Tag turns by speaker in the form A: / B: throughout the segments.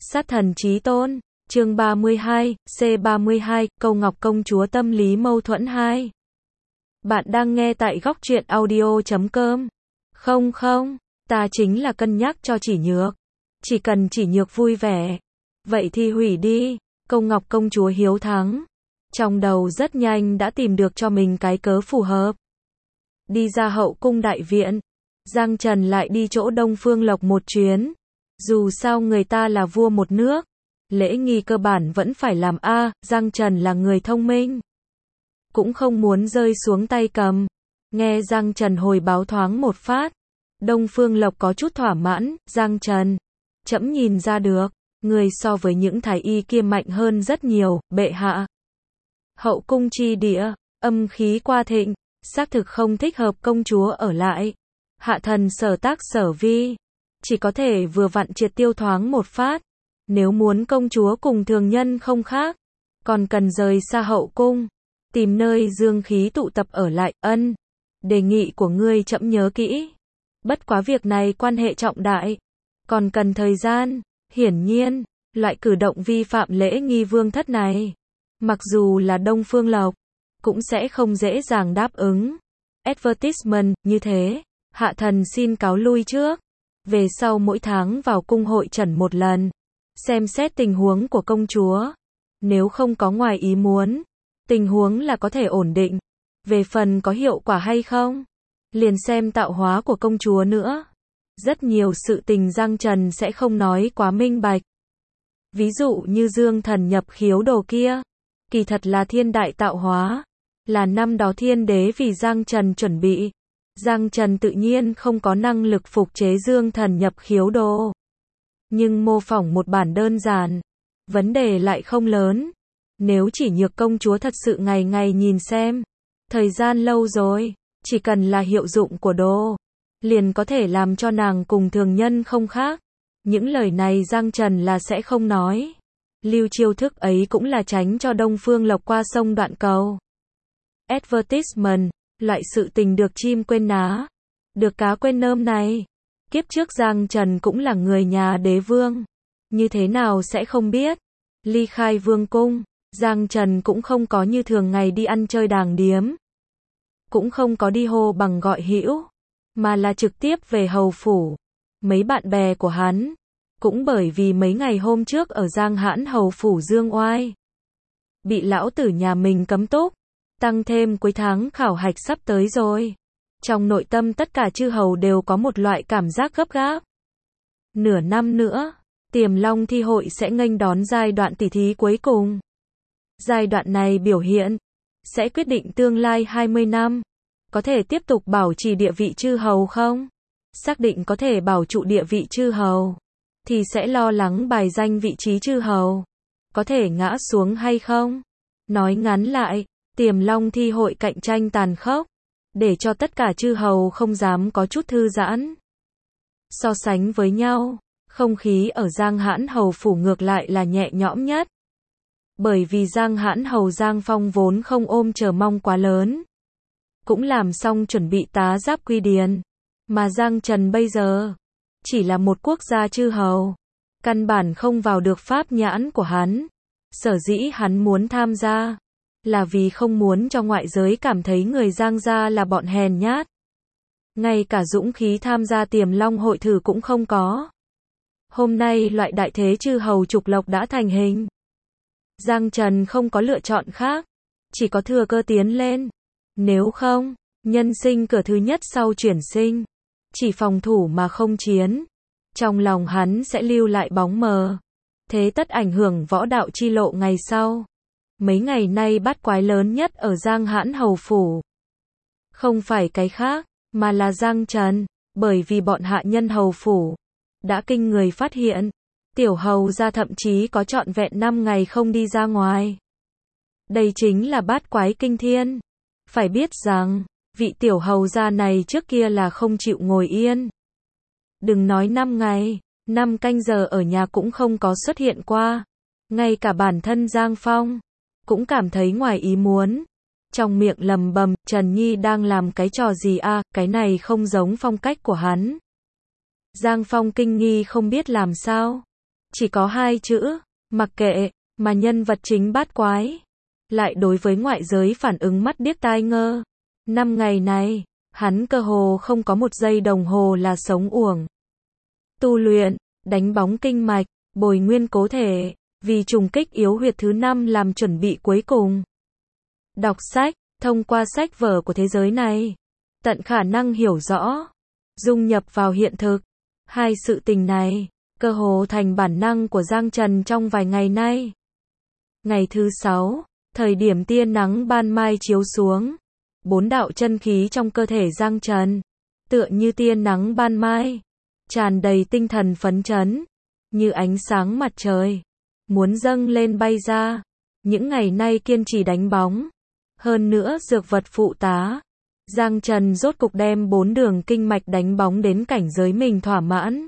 A: Sát thần chí tôn, chương 32, C32, Câu Ngọc Công Chúa tâm lý mâu thuẫn 2. Bạn đang nghe tại góc truyện audio.com. Không, ta chính là cân nhắc cho chỉ nhược. Chỉ cần chỉ nhược vui vẻ. Vậy thì hủy đi. Câu Ngọc Công Chúa hiếu thắng. Trong đầu rất nhanh đã tìm được cho mình cái cớ phù hợp. Đi ra hậu cung đại viện. Giang Trần lại đi chỗ Đông Phương Lộc một chuyến. Dù sao người ta là vua một nước. Lễ nghi cơ bản vẫn phải làm a. Giang Trần là người thông minh. Cũng không muốn rơi xuống tay cầm. Nghe Giang Trần hồi báo thoáng một phát. Đông Phương Lộc có chút thỏa mãn. Giang Trần, trẫm nhìn ra được. Người so với những thái y kia mạnh hơn rất nhiều, bệ hạ. Hậu cung chi địa, âm khí qua thịnh. Xác thực không thích hợp công chúa ở lại. Hạ thần sở tác sở vi. Chỉ có thể vừa vặn triệt tiêu thoáng một phát. Nếu muốn công chúa cùng thường nhân không khác. Còn cần rời xa hậu cung. Tìm nơi dương khí tụ tập ở lại. Ân. Đề nghị của ngươi trẫm nhớ kỹ. Bất quá việc này quan hệ trọng đại. Còn cần thời gian. Hiển nhiên, loại cử động vi phạm lễ nghi vương thất này. Mặc dù là Đông Phương Lộc. Cũng sẽ không dễ dàng đáp ứng. Advertisement, như thế. Hạ thần xin cáo lui trước. Về sau mỗi tháng vào cung hội trần một lần. Xem xét tình huống của công chúa. Nếu không có ngoài ý muốn. Tình huống là có thể ổn định. Về phần có hiệu quả hay không. Liền xem tạo hóa của công chúa nữa. Rất nhiều sự tình Giang Trần sẽ không nói quá minh bạch. Ví dụ như Dương Thần nhập khiếu đồ kia. Kỳ thật là thiên đại tạo hóa. Là năm đó thiên đế vì Giang Trần chuẩn bị. Giang Trần tự nhiên không có năng lực phục chế Dương Thần nhập khiếu đồ. Nhưng mô phỏng một bản đơn giản. Vấn đề lại không lớn. Nếu chỉ nhược công chúa thật sự ngày ngày nhìn xem. Thời gian lâu rồi. Chỉ cần là hiệu dụng của đồ. Liền có thể làm cho nàng cùng thường nhân không khác. Những lời này Giang Trần là sẽ không nói. Lưu chiêu thức ấy cũng là tránh cho Đông Phương Lộc qua sông đoạn cầu. Advertisement. Loại sự tình được chim quên ná. Được cá quên nơm này. Kiếp trước Giang Trần cũng là người nhà đế vương. Như thế nào sẽ không biết. Ly khai vương cung. Giang Trần cũng không có như thường ngày đi ăn chơi đàng điếm. Cũng không có đi hô bằng gọi hữu. Mà là trực tiếp về hầu phủ. Mấy bạn bè của hắn. Cũng bởi vì mấy ngày hôm trước ở Giang Hãn hầu phủ Dương Oai. Bị lão tử nhà mình cấm túc. Tăng thêm cuối tháng khảo hạch sắp tới rồi. Trong nội tâm tất cả chư hầu đều có một loại cảm giác gấp gáp. Nửa năm nữa, Tiềm Long thi hội sẽ nghênh đón giai đoạn tỷ thí cuối cùng. Giai đoạn này biểu hiện sẽ quyết định tương lai 20 năm. Có thể tiếp tục bảo trì địa vị chư hầu không? Xác định có thể bảo trụ địa vị chư hầu. Thì sẽ lo lắng bài danh vị trí chư hầu. Có thể ngã xuống hay không? Nói ngắn lại. Tiềm Long thi hội cạnh tranh tàn khốc, để cho tất cả chư hầu không dám có chút thư giãn. So sánh với nhau, không khí ở Giang Hãn hầu phủ ngược lại là nhẹ nhõm nhất. Bởi vì Giang Hãn hầu Giang Phong vốn không ôm chờ mong quá lớn. Cũng làm xong chuẩn bị tá giáp quy điền. Mà Giang Trần bây giờ, chỉ là một quốc gia chư hầu. Căn bản không vào được pháp nhãn của hắn. Sở dĩ hắn muốn tham gia. Là vì không muốn cho ngoại giới cảm thấy người Giang gia là bọn hèn nhát. Ngay cả dũng khí tham gia Tiềm Long hội thử cũng không có. Hôm nay loại đại thế chư hầu trục lộc đã thành hình. Giang Trần không có lựa chọn khác. Chỉ có thừa cơ tiến lên. Nếu không, nhân sinh cửa thứ nhất sau chuyển sinh. Chỉ phòng thủ mà không chiến. Trong lòng hắn sẽ lưu lại bóng mờ. Thế tất ảnh hưởng võ đạo chi lộ ngày sau. Mấy ngày nay bát quái lớn nhất ở Giang Hãn hầu phủ. Không phải cái khác, mà là Giang Trần. Bởi vì bọn hạ nhân hầu phủ đã kinh người phát hiện. Tiểu hầu gia thậm chí có trọn vẹn 5 ngày không đi ra ngoài. Đây chính là bát quái kinh thiên. Phải biết rằng, vị tiểu hầu gia này trước kia là không chịu ngồi yên. Đừng nói 5 ngày, 5 canh giờ ở nhà cũng không có xuất hiện qua. Ngay cả bản thân Giang Phong cũng cảm thấy ngoài ý muốn. Trong miệng lầm bầm, Trần Nhi đang làm cái trò gì a, cái này không giống phong cách của hắn. Giang Phong kinh nghi không biết làm sao. chỉ có 2 chữ, mặc kệ, mà nhân vật chính bát quái lại đối với ngoại giới phản ứng mắt điếc tai ngơ. 5 ngày này, hắn cơ hồ không có một giây đồng hồ là sống uổng. Tu luyện, đánh bóng kinh mạch, bồi nguyên cố thể, vì trùng kích yếu huyệt thứ 5 làm chuẩn bị cuối cùng. Đọc sách, thông qua sách vở của thế giới này, tận khả năng hiểu rõ, dung nhập vào hiện thực. Hai sự tình này, cơ hồ thành bản năng của Giang Trần trong vài ngày nay. Ngày thứ 6, thời điểm tia nắng ban mai chiếu xuống, 4 đạo chân khí trong cơ thể Giang Trần, tựa như tia nắng ban mai, tràn đầy tinh thần phấn chấn, như ánh sáng mặt trời, muốn dâng lên bay ra. Những ngày nay kiên trì đánh bóng, hơn nữa dược vật phụ tá, Giang Trần rốt cục đem 4 đường kinh mạch đánh bóng đến cảnh giới mình thỏa mãn.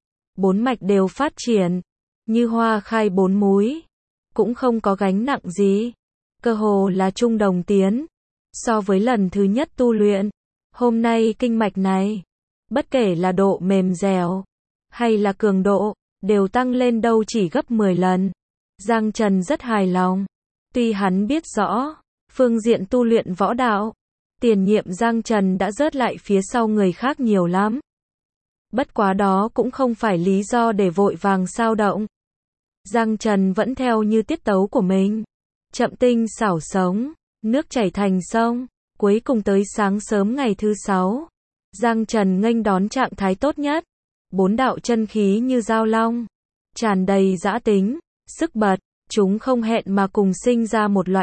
A: 4 mạch đều phát triển, như hoa khai 4 múi, cũng không có gánh nặng gì, cơ hồ là trung đồng tiến. So với lần thứ nhất tu luyện, hôm nay kinh mạch này, bất kể là độ mềm dẻo, hay là cường độ, đều tăng lên đâu chỉ gấp 10 lần. Giang Trần rất hài lòng. Tuy hắn biết rõ, phương diện tu luyện võ đạo, tiền nhiệm Giang Trần đã rớt lại phía sau người khác nhiều lắm. Bất quá đó cũng không phải lý do để vội vàng xao động. Giang Trần vẫn theo như tiết tấu của mình, chậm tinh xảo sống, nước chảy thành sông. Cuối cùng tới sáng sớm ngày thứ 6, Giang Trần nghênh đón trạng thái tốt nhất. 4 đạo chân khí như dao long, tràn đầy dã tính, sức bật, chúng không hẹn mà cùng sinh ra một loại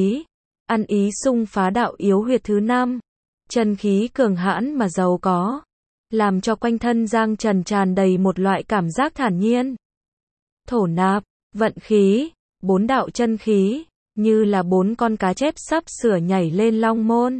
A: ăn ý xung phá đạo yếu huyệt thứ 5. Chân khí cường hãn mà giàu có, làm cho quanh thân Giang Trần tràn đầy một loại cảm giác thản nhiên. Thổ nạp, vận khí, 4 đạo chân khí, như là 4 con cá chép sắp sửa nhảy lên long môn.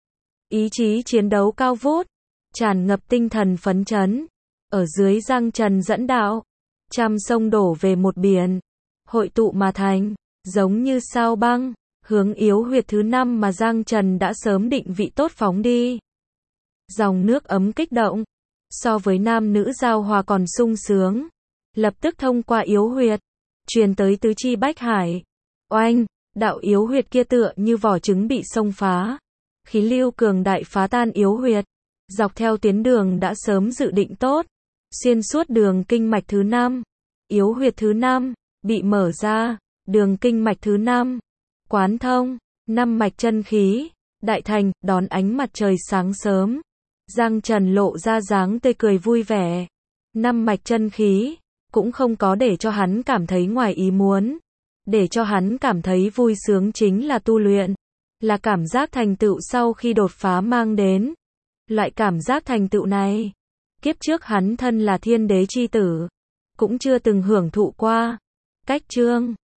A: Ý chí chiến đấu cao vút, tràn ngập tinh thần phấn chấn. Ở dưới Giang Trần dẫn đạo, trăm sông đổ về một biển, hội tụ mà thành, giống như sao băng, hướng yếu huyệt thứ 5 mà Giang Trần đã sớm định vị tốt phóng đi. Dòng nước ấm kích động, so với nam nữ giao hòa còn sung sướng, lập tức thông qua yếu huyệt, truyền tới tứ chi bách hải. Oanh, đạo yếu huyệt kia tựa như vỏ trứng bị xông phá, khí lưu cường đại phá tan yếu huyệt, dọc theo tuyến đường đã sớm dự định tốt, xuyên suốt đường kinh mạch thứ 5, yếu huyệt thứ 5 bị mở ra, đường kinh mạch thứ 5 quán thông, 5 mạch chân khí đại thành, đón ánh mặt trời sáng sớm. Giang Trần lộ ra dáng tươi cười vui vẻ. 5 mạch chân khí cũng không có để cho hắn cảm thấy ngoài ý muốn, để cho hắn cảm thấy vui sướng chính là tu luyện, là cảm giác thành tựu sau khi đột phá mang đến. Loại cảm giác thành tựu này, kiếp trước hắn thân là thiên đế chi tử, cũng chưa từng hưởng thụ qua. Cách chương